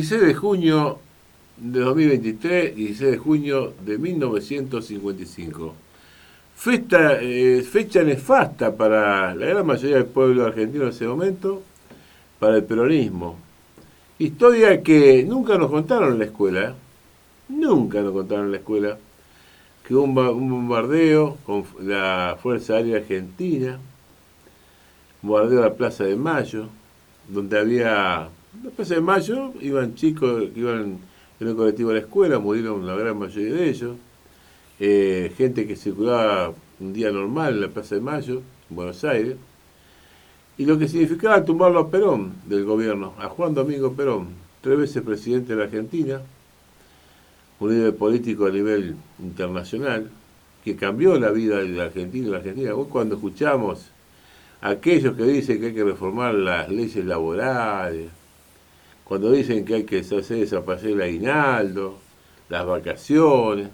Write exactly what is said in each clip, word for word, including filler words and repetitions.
dieciséis de junio de dos mil veintitrés, dieciséis de junio de mil novecientos cincuenta y cinco. Fecha, eh, fecha nefasta para la gran mayoría del pueblo argentino en ese momento, para el peronismo. Historia que nunca nos contaron en la escuela, ¿eh? Nunca nos contaron en la escuela, que hubo un, un bombardeo con la Fuerza Aérea Argentina, un bombardeo de la Plaza de Mayo, donde había, en la Plaza de Mayo iban chicos que iban en el colectivo a la escuela, murieron la gran mayoría de ellos, eh, gente que circulaba un día normal en la Plaza de Mayo, en Buenos Aires, y lo que significaba tumbarlo a Perón del gobierno, a Juan Domingo Perón, tres veces presidente de la Argentina, un líder político a nivel internacional, que cambió la vida de la Argentina y la Argentina. Vos cuando escuchamos a aquellos que dicen que hay que reformar las leyes laborales, cuando dicen que hay que hacer desaparecer el aguinaldo, las vacaciones,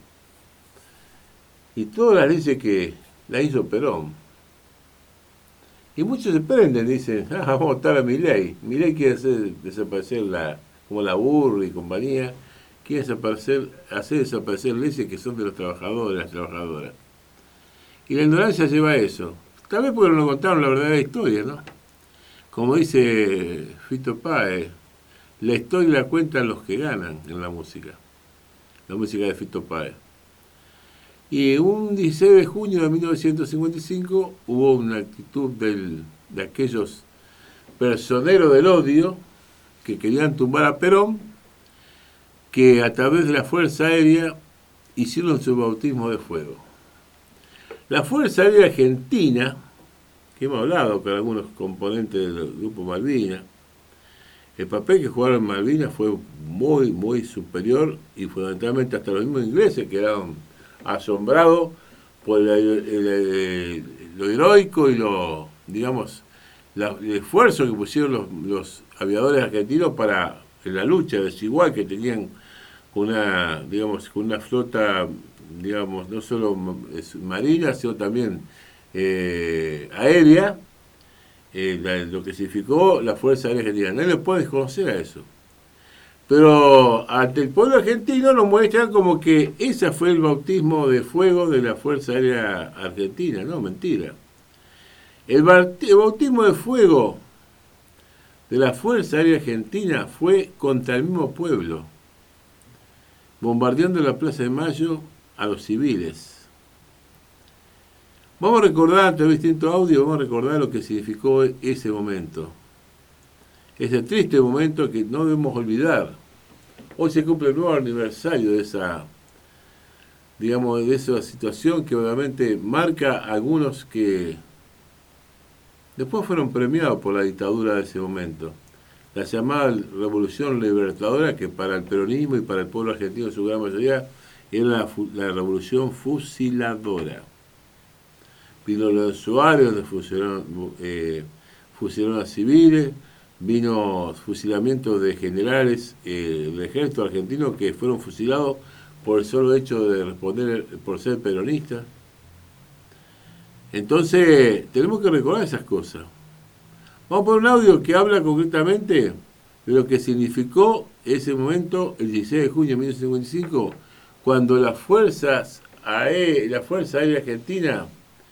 y todas las leyes que la hizo Perón. Y muchos se prenden, dicen, ah, vamos a votar a Milei. Milei quiere hacer desaparecer la, como la Burri y compañía, quiere desaparecer, hacer desaparecer leyes que son de los trabajadores, las trabajadoras. Y la ignorancia lleva a eso. Tal vez porque no nos contaron la verdadera historia, ¿no? Como dice Fito Páez, la historia la cuentan los que ganan en la música. La música de Fito Páez. Y un dieciséis de junio de mil novecientos cincuenta y cinco hubo una actitud del, de aquellos personeros del odio que querían tumbar a Perón, que a través de la Fuerza Aérea hicieron su bautismo de fuego. La Fuerza Aérea Argentina, que hemos hablado con algunos componentes del Grupo Malvinas, el papel que jugaron en Malvinas fue muy, muy superior y fundamentalmente hasta los mismos ingleses quedaron asombrados por el, el, el, lo heroico y lo, digamos, la, el esfuerzo que pusieron los, los aviadores argentinos para en la lucha desigual que tenían con una, digamos, con una flota, digamos, no solo marina, sino también eh, aérea, eh, la, lo que significó la Fuerza Aérea Argentina. Nadie le puede desconocer a eso. Pero ante el pueblo argentino nos muestran como que ese fue el bautismo de fuego de la Fuerza Aérea Argentina. No, mentira. El, el bautismo de fuego de la Fuerza Aérea Argentina fue contra el mismo pueblo, bombardeando la Plaza de Mayo a los civiles. Vamos a recordar, ante distintos audios, vamos a recordar lo que significó ese momento. Ese triste momento que no debemos olvidar. Hoy se cumple el nuevo aniversario de esa, digamos, de esa situación que obviamente marca a algunos que después fueron premiados por la dictadura de ese momento. La llamada Revolución Libertadora, que para el peronismo y para el pueblo argentino en su gran mayoría era la, la revolución fusiladora. Vino los Suárez, donde fusilaron, eh, fusilaron a civiles, vino fusilamiento de generales eh, del ejército argentino que fueron fusilados por el solo hecho de responder por ser peronistas. Entonces, tenemos que recordar esas cosas. Vamos a poner un audio que habla concretamente de lo que significó ese momento, el dieciséis de junio de mil novecientos cincuenta y cinco, cuando las fuerzas aéreas, la Fuerza Aérea Argentina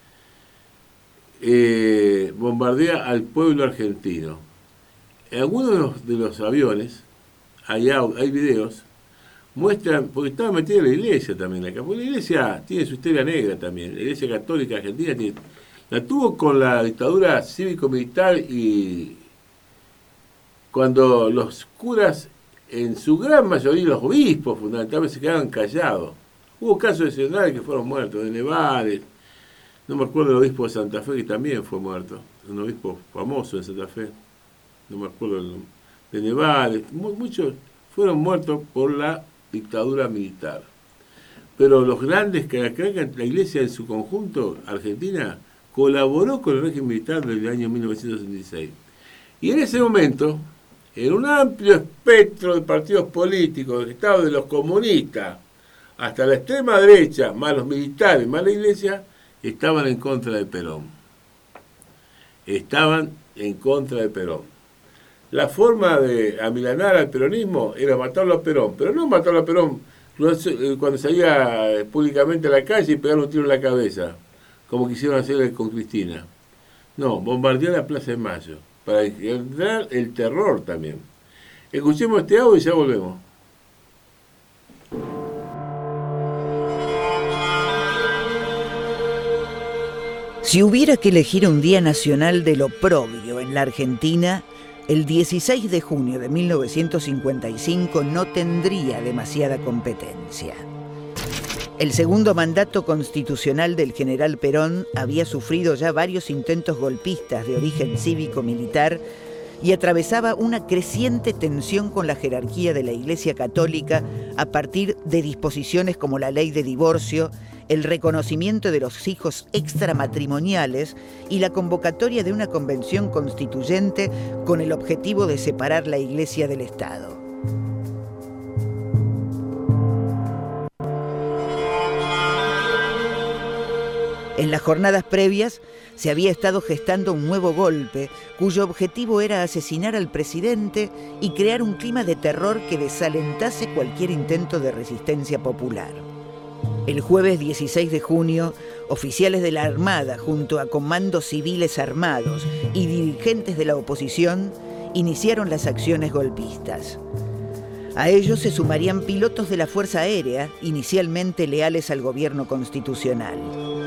eh, bombardea al pueblo argentino. En algunos de los, de los aviones, hay, hay videos, muestran, porque estaba metida la iglesia también acá, porque la iglesia tiene su historia negra también, la iglesia católica argentina tiene, la tuvo con la dictadura cívico-militar y cuando los curas, en su gran mayoría, los obispos fundamentalmente se quedaron callados. Hubo casos excepcionales que fueron muertos, de Nevares, no me acuerdo del obispo de Santa Fe que también fue muerto, un obispo famoso en Santa Fe, no me acuerdo el nombre, de Nevares, muchos fueron muertos por la dictadura militar. Pero los grandes, que la iglesia en su conjunto, Argentina, colaboró con el régimen militar desde el año mil novecientos sesenta y seis. Y en ese momento, en un amplio espectro de partidos políticos, del Estado de los comunistas, hasta la extrema derecha, más los militares, más la iglesia, estaban en contra de Perón. Estaban en contra de Perón. la forma de amilanar al peronismo era matarlo a Perón, pero no matarlo a Perón cuando salía públicamente a la calle y pegarle un tiro en la cabeza, como quisieron hacer con Cristina. No, bombardear la Plaza de Mayo, para generar el terror también. Escuchemos este audio y ya volvemos. Si hubiera que elegir un día nacional del oprobio en la Argentina, el dieciséis de junio de mil novecientos cincuenta y cinco no tendría demasiada competencia. El segundo mandato constitucional del general Perón había sufrido ya varios intentos golpistas de origen cívico-militar y atravesaba una creciente tensión con la jerarquía de la Iglesia Católica a partir de disposiciones como la ley de divorcio, el reconocimiento de los hijos extramatrimoniales y la convocatoria de una convención constituyente con el objetivo de separar la Iglesia del Estado. En las jornadas previas se había estado gestando un nuevo golpe cuyo objetivo era asesinar al presidente y crear un clima de terror que desalentase cualquier intento de resistencia popular. El jueves dieciséis de junio, oficiales de la Armada, junto a comandos civiles armados y dirigentes de la oposición, iniciaron las acciones golpistas. A ellos se sumarían pilotos de la Fuerza Aérea, inicialmente leales al gobierno constitucional.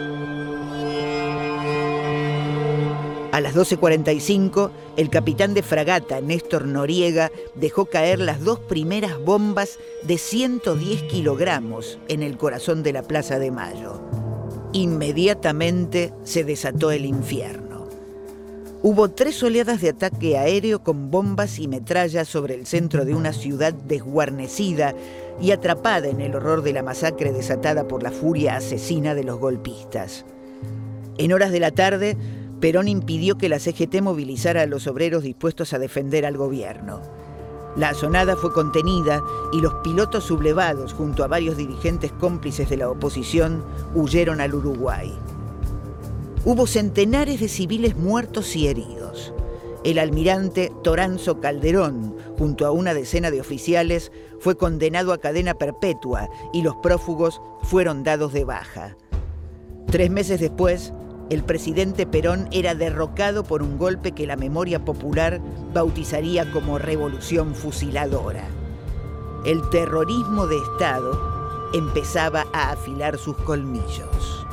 A las doce cuarenta y cinco, el capitán de fragata, Néstor Noriega, dejó caer las dos primeras bombas de ciento diez kilogramos en el corazón de la Plaza de Mayo. Inmediatamente se desató el infierno. Hubo tres oleadas de ataque aéreo con bombas y metrallas sobre el centro de una ciudad desguarnecida y atrapada en el horror de la masacre desatada por la furia asesina de los golpistas. En horas de la tarde, Perón impidió que la C G T movilizara a los obreros dispuestos a defender al gobierno. La asonada fue contenida y los pilotos sublevados, junto a varios dirigentes cómplices de la oposición, huyeron al Uruguay. Hubo centenares de civiles muertos y heridos. El almirante Toranzo Calderón, junto a una decena de oficiales, fue condenado a cadena perpetua y los prófugos fueron dados de baja. Tres meses después, el presidente Perón era derrocado por un golpe que la memoria popular bautizaría como revolución fusiladora. El terrorismo de Estado empezaba a afilar sus colmillos.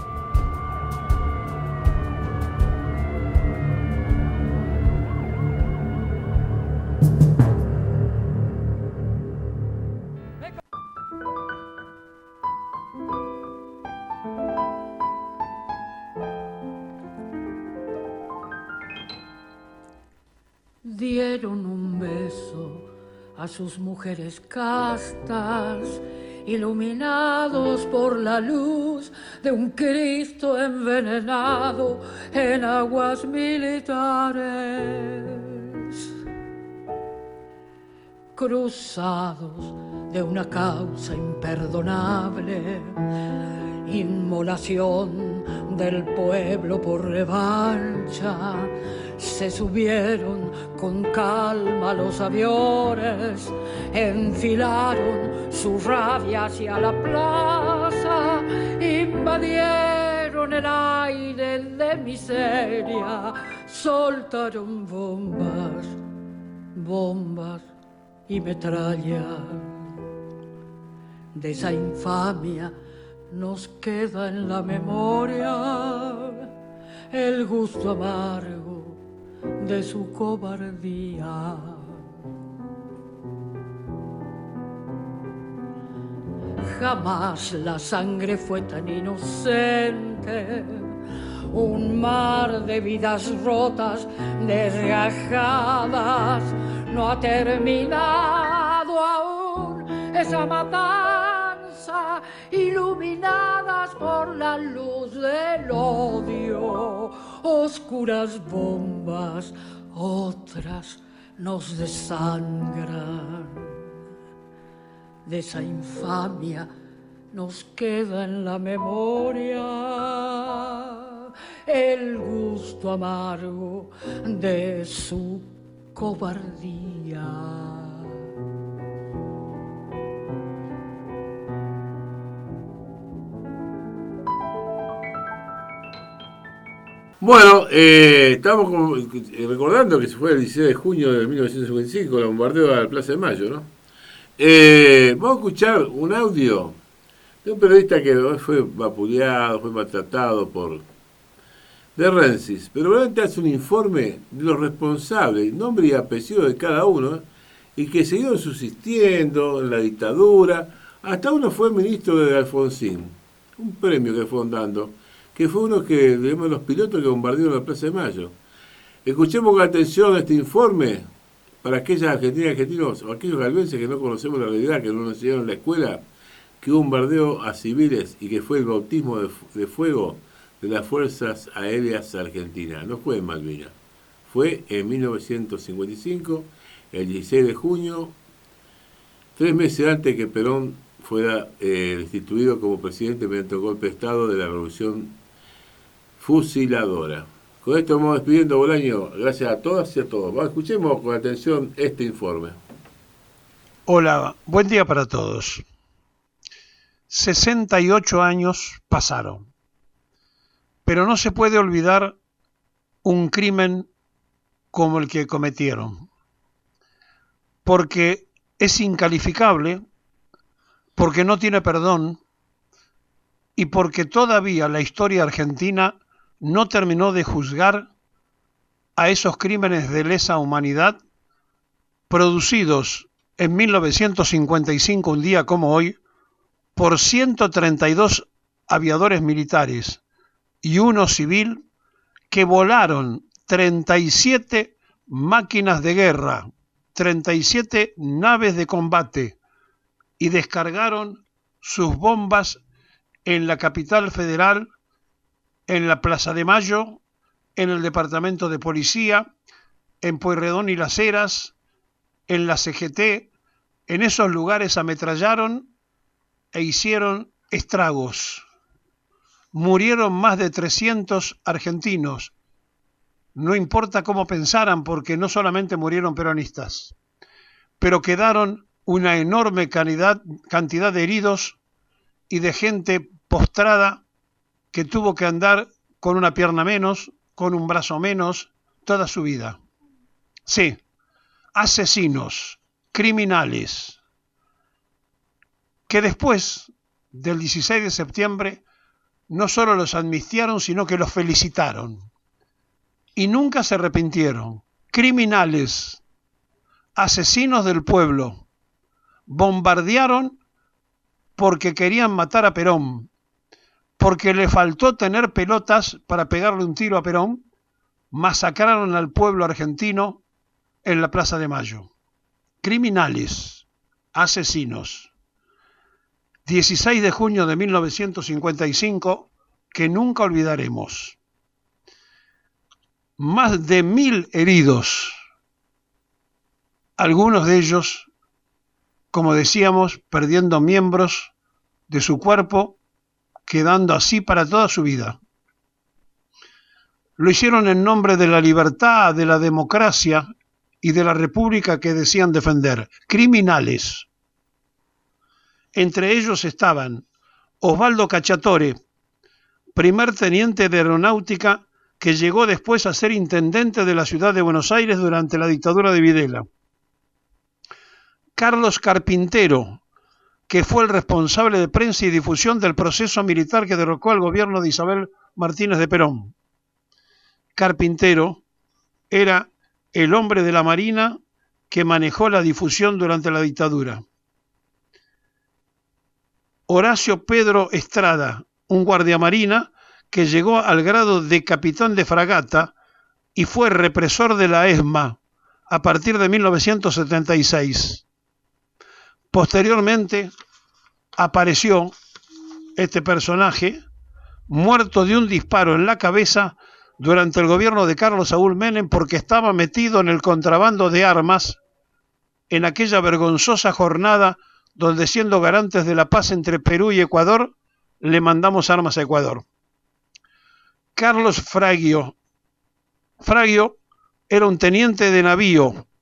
Dieron un beso a sus mujeres castas, iluminados por la luz de un Cristo envenenado en aguas militares. Cruzados de una causa imperdonable, inmolación del pueblo por revancha, se subieron con calma los aviones, enfilaron su rabia hacia la plaza, invadieron el aire de miseria, soltaron bombas, bombas y metralla. De esa infamia nos queda en la memoria el gusto amargo de su cobardía. Jamás la sangre fue tan inocente, un mar de vidas rotas, desgajadas, no ha terminado aún esa matanza, iluminadas por la luz del odio. Oscuras bombas, otras nos desangran. De esa infamia nos queda en la memoria el gusto amargo de su cobardía. Bueno, eh, estamos como, eh, recordando que se fue el dieciséis de junio de mil novecientos cincuenta y cinco, el bombardeo a la Plaza de Mayo, ¿no? Eh, vamos a escuchar un audio de un periodista que fue vapuleado, fue maltratado por de Rensis, pero realmente hace un informe de los responsables, nombre y apellido de cada uno, ¿eh? Y que siguieron subsistiendo en la dictadura. Hasta uno fue ministro de Alfonsín, un premio que fueron dando, que fue uno que, digamos, los pilotos que bombardearon la Plaza de Mayo. Escuchemos con atención este informe para aquellas argentinas, argentinos o aquellos galvenses que no conocemos la realidad, que no nos enseñaron en la escuela, que hubo un bombardeo a civiles y que fue el bautismo de, de fuego de las Fuerzas Aéreas Argentinas. No fue en Malvinas, fue en mil novecientos cincuenta y cinco, el dieciséis de junio, tres meses antes que Perón fuera eh, destituido como presidente mediante un golpe de Estado de la Revolución Fusiladora. Con esto vamos despidiendo, Bolaño. Gracias a todas y a todos. Vamos, escuchemos con atención este informe. Hola, buen día para todos. sesenta y ocho años pasaron, pero no se puede olvidar un crimen como el que cometieron, porque es incalificable, porque no tiene perdón y porque todavía la historia argentina no terminó de juzgar a esos crímenes de lesa humanidad producidos en mil novecientos cincuenta y cinco, un día como hoy, por ciento treinta y dos aviadores militares y uno civil que volaron treinta y siete máquinas de guerra, treinta y siete naves de combate y descargaron sus bombas en la capital federal, en la Plaza de Mayo, en el Departamento de Policía, en Pueyrredón y Las Heras, en la C G T. En esos lugares ametrallaron e hicieron estragos. Murieron más de trescientos argentinos. No importa cómo pensaran, porque no solamente murieron peronistas, pero quedaron una enorme cantidad, cantidad de heridos y de gente postrada que tuvo que andar con una pierna menos, con un brazo menos, toda su vida. Sí, asesinos, criminales, que después del dieciséis de septiembre no solo los amnistiaron, sino que los felicitaron. Y nunca se arrepintieron. Criminales, asesinos del pueblo, bombardearon porque querían matar a Perón, porque le faltó tener pelotas para pegarle un tiro a Perón, masacraron al pueblo argentino en la Plaza de Mayo. Criminales, asesinos. dieciséis de junio de mil novecientos cincuenta y cinco, que nunca olvidaremos. Más de mil heridos, algunos de ellos, como decíamos, perdiendo miembros de su cuerpo, quedando así para toda su vida. Lo hicieron en nombre de la libertad, de la democracia y de la república que decían defender. Criminales. Entre ellos estaban Osvaldo Cacciatore, primer teniente de aeronáutica que llegó después a ser intendente de la ciudad de Buenos Aires durante la dictadura de Videla. Carlos Carpintero, que fue el responsable de prensa y difusión del proceso militar que derrocó al gobierno de Isabel Martínez de Perón. Carpintero era el hombre de la Marina que manejó la difusión durante la dictadura. Horacio Pedro Estrada, un guardiamarina que llegó al grado de capitán de fragata y fue represor de la ESMA a partir de mil novecientos setenta y seis. Posteriormente apareció este personaje muerto de un disparo en la cabeza durante el gobierno de Carlos Saúl Menem porque estaba metido en el contrabando de armas en aquella vergonzosa jornada donde, siendo garantes de la paz entre Perú y Ecuador, le mandamos armas a Ecuador. Carlos Fragio. Fragio era un teniente de navío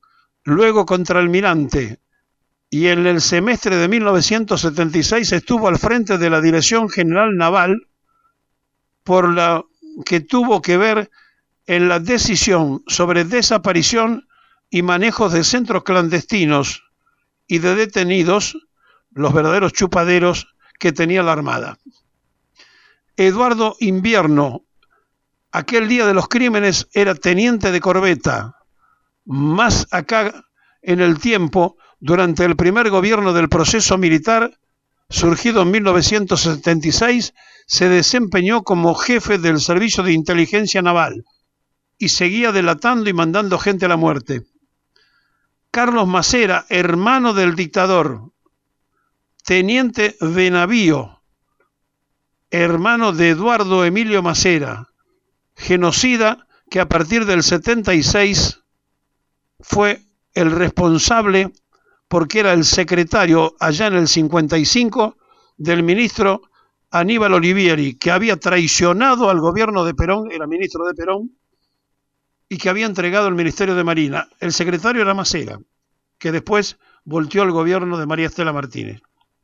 luego contraalmirante, y en el semestre de mil novecientos setenta y seis estuvo al frente de la Dirección General Naval, por la que tuvo que ver en la decisión sobre desaparición y manejos de centros clandestinos y de detenidos, los verdaderos chupaderos que tenía la Armada. Eduardo Invierno, aquel día de los crímenes, era teniente de corbeta. Más acá en el tiempo, durante el primer gobierno del proceso militar, surgido en mil novecientos setenta y seis, se desempeñó como jefe del Servicio de Inteligencia Naval y seguía delatando y mandando gente a la muerte. Carlos Macera, hermano del dictador, teniente de navío, hermano de Eduardo Emilio Macera, genocida que a partir del setenta y seis fue el responsable, porque era el secretario allá en el cincuenta y cinco del ministro Aníbal Olivieri, que había traicionado al gobierno de Perón, era ministro de Perón, y que había entregado el Ministerio de Marina. El secretario era Macera, que después volteó al gobierno de María Estela Martínez.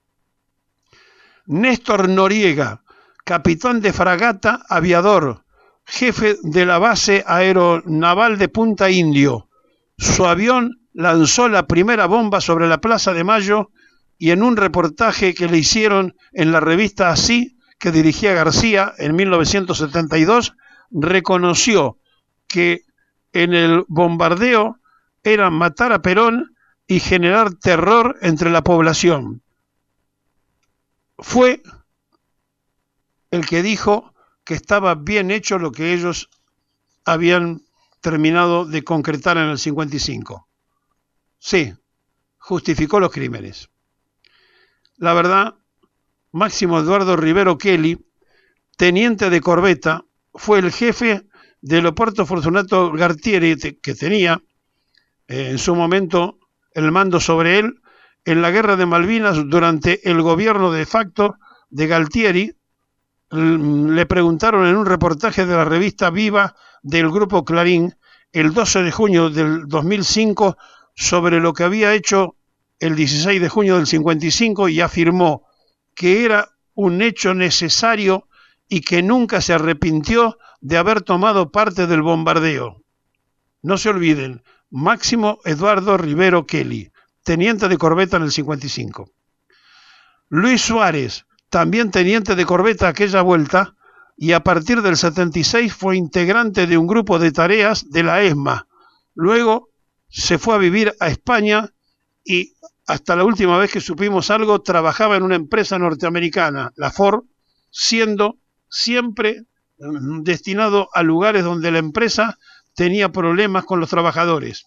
Néstor Noriega, capitán de fragata, aviador, jefe de la base aeronaval de Punta Indio. Su avión lanzó la primera bomba sobre la Plaza de Mayo, y en un reportaje que le hicieron en la revista Así, que dirigía García en mil novecientos setenta y dos, reconoció que en el bombardeo era matar a Perón y generar terror entre la población. Fue el que dijo que estaba bien hecho lo que ellos habían terminado de concretar en el cincuenta y cinco. Sí, justificó los crímenes. La verdad, Máximo Eduardo Rivero Kelly, teniente de corbeta, fue el jefe del Leopoldo Fortunato Galtieri, que tenía eh, en su momento el mando sobre él en la guerra de Malvinas durante el gobierno de facto de Galtieri. Le preguntaron en un reportaje de la revista Viva del Grupo Clarín el doce de junio del dos mil cinco sobre lo que había hecho el dieciséis de junio del cincuenta y cinco, y afirmó que era un hecho necesario y que nunca se arrepintió de haber tomado parte del bombardeo. No se olviden, Máximo Eduardo Rivero Kelly, teniente de corbeta en el cincuenta y cinco. Luis Suárez, también teniente de corbeta aquella vuelta, y a partir del setenta y seis fue integrante de un grupo de tareas de la ESMA. Luego se fue a vivir a España y hasta la última vez que supimos algo trabajaba en una empresa norteamericana, la Ford, siendo siempre destinado a lugares donde la empresa tenía problemas con los trabajadores.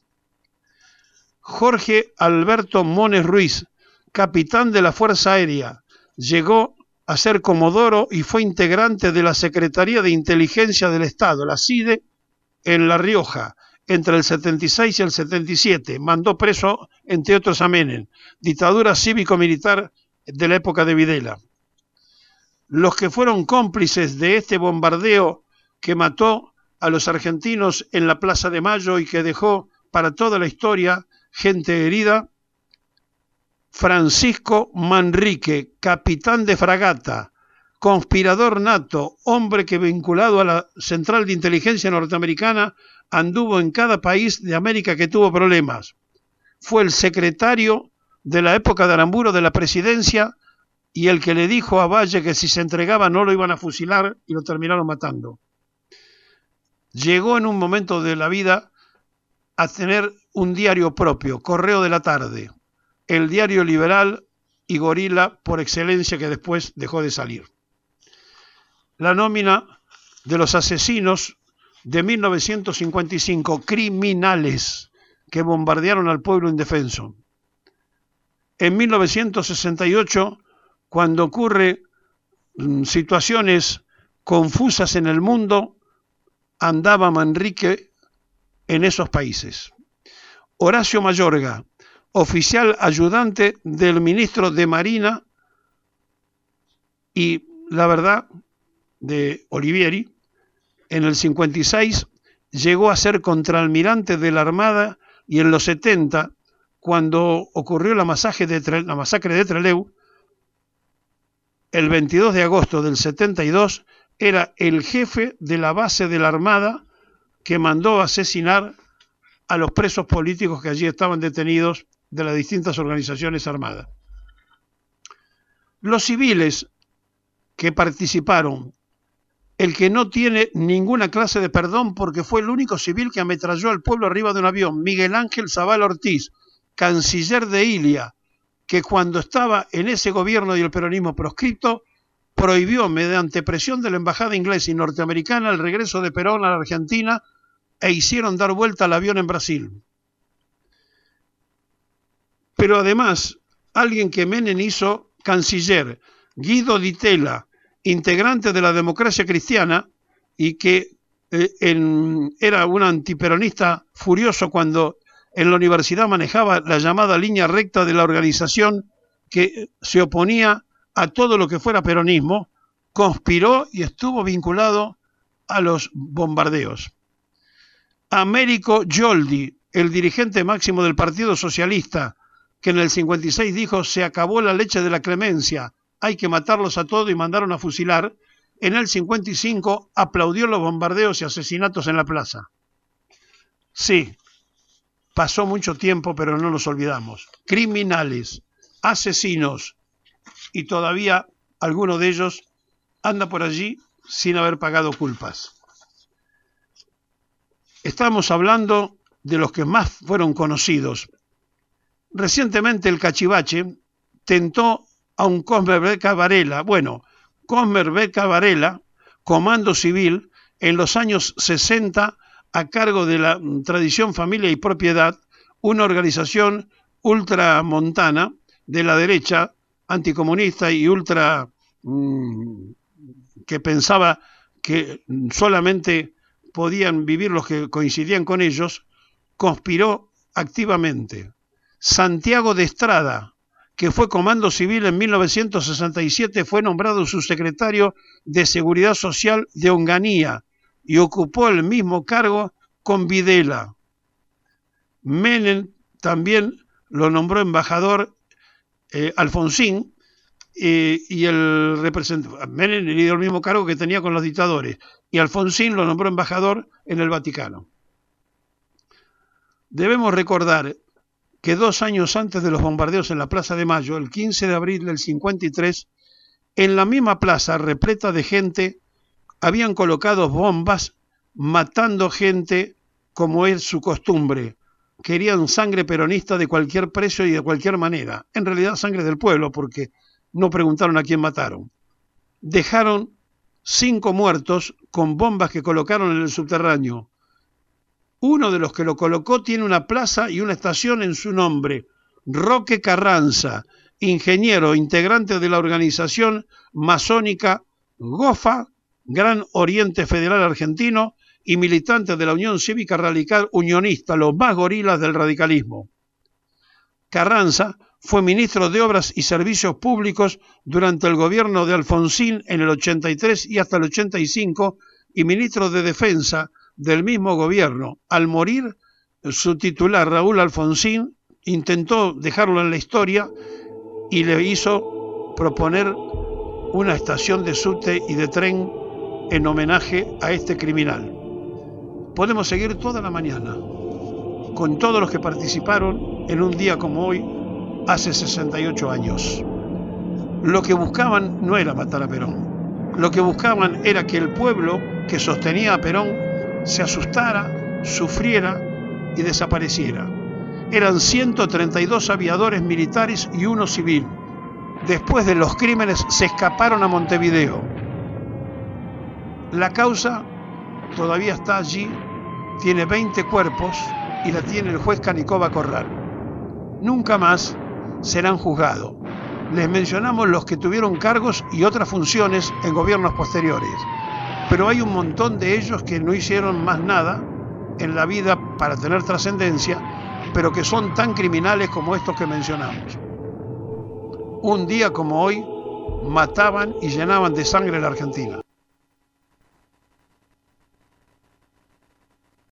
Jorge Alberto Mones Ruiz, capitán de la Fuerza Aérea, llegó a ser comodoro y fue integrante de la Secretaría de Inteligencia del Estado, la C I D E, en La Rioja, entre el setenta y seis y el setenta y siete. Mandó preso, entre otros, a Menem, dictadura cívico-militar de la época de Videla. Los que fueron cómplices de este bombardeo que mató a los argentinos en la Plaza de Mayo y que dejó para toda la historia gente herida: Francisco Manrique, capitán de fragata, conspirador nato, hombre que vinculado a la Central de Inteligencia Norteamericana anduvo en cada país de América que tuvo problemas. Fue el secretario de la época de Aramburu de la presidencia y el que le dijo a Valle que si se entregaba no lo iban a fusilar, y lo terminaron matando. Llegó en un momento de la vida a tener un diario propio, Correo de la Tarde, el diario liberal y gorila por excelencia, que después dejó de salir. La nómina de los asesinos de mil novecientos cincuenta y cinco, criminales que bombardearon al pueblo indefenso. En mil novecientos sesenta y ocho, cuando ocurre mmm, situaciones confusas en el mundo, andaba Manrique en esos países. Horacio Mayorga, oficial ayudante del ministro de Marina y, la verdad, de Olivieri, en el cincuenta y seis llegó a ser contraalmirante de la Armada y en los setenta, cuando ocurrió la masacre de, Tre- la masacre de Trelew, el veintidós de agosto del setenta y dos, era el jefe de la base de la Armada que mandó asesinar a los presos políticos que allí estaban detenidos de las distintas organizaciones armadas. Los civiles que participaron, el que no tiene ninguna clase de perdón porque fue el único civil que ametralló al pueblo arriba de un avión, Miguel Ángel Zavala Ortiz, canciller de Ilia, que cuando estaba en ese gobierno y el peronismo proscripto, prohibió mediante presión de la embajada inglesa y norteamericana el regreso de Perón a la Argentina e hicieron dar vuelta al avión en Brasil. Pero además, alguien que Menem hizo canciller, Guido Di Tella, integrante de la Democracia Cristiana y que eh, en, era un antiperonista furioso cuando en la universidad manejaba la llamada línea recta de la organización que se oponía a todo lo que fuera peronismo, conspiró y estuvo vinculado a los bombardeos. Américo Yoldi, el dirigente máximo del Partido Socialista, que en el cincuenta y seis dijo se acabó la leche de la clemencia, hay que matarlos a todos y mandaron a fusilar, en el cincuenta y cinco aplaudió los bombardeos y asesinatos en la plaza. Sí, pasó mucho tiempo, pero no nos olvidamos. Criminales, asesinos, y todavía alguno de ellos anda por allí sin haber pagado culpas. Estamos hablando de los que más fueron conocidos. Recientemente el Cachivache tentó a un Cosmer Beca Varela. Bueno, Cosmer Beca Varela, comando civil, en los años sesenta, a cargo de la Tradición, Familia y Propiedad, una organización ultramontana de la derecha, anticomunista y ultra mmm, que pensaba que solamente podían vivir los que coincidían con ellos, conspiró activamente. Santiago de Estrada, que fue comando civil en mil novecientos sesenta y siete, fue nombrado subsecretario de Seguridad Social de Onganía y ocupó el mismo cargo con Videla. Menem también lo nombró embajador eh, Alfonsín, eh, y el representante Menem le dio el mismo cargo que tenía con los dictadores, y Alfonsín lo nombró embajador en el Vaticano. Debemos recordar que dos años antes de los bombardeos en la Plaza de Mayo, el quince de abril del cincuenta y tres, en la misma plaza repleta de gente, habían colocado bombas matando gente como es su costumbre. Querían sangre peronista de cualquier precio y de cualquier manera. En realidad sangre del pueblo, porque no preguntaron a quién mataron. Dejaron cinco muertos con bombas que colocaron en el subterráneo. Uno de los que lo colocó tiene una plaza y una estación en su nombre. Roque Carranza, ingeniero, integrante de la organización masónica GOFA, Gran Oriente Federal Argentino, y militante de la Unión Cívica Radical Unionista, los más gorilas del radicalismo. Carranza fue ministro de Obras y Servicios Públicos durante el gobierno de Alfonsín en el ochenta y tres y hasta el ochenta y cinco y ministro de Defensa del mismo gobierno. Al morir, su titular, Raúl Alfonsín, intentó dejarlo en la historia y le hizo proponer una estación de subte y de tren en homenaje a este criminal. Podemos seguir toda la mañana con todos los que participaron en un día como hoy, hace sesenta y ocho años. Lo que buscaban no era matar a Perón. Lo que buscaban era que el pueblo que sostenía a Perón se asustara, sufriera y desapareciera. Eran ciento treinta y dos aviadores militares y uno civil. Después de los crímenes se escaparon a Montevideo. La causa todavía está allí, tiene veinte cuerpos y la tiene el juez Canicova Corral. Nunca más serán juzgados. Les mencionamos los que tuvieron cargos y otras funciones en gobiernos posteriores, pero hay un montón de ellos que no hicieron más nada en la vida para tener trascendencia, pero que son tan criminales como estos que mencionamos. Un día como hoy mataban y llenaban de sangre la Argentina.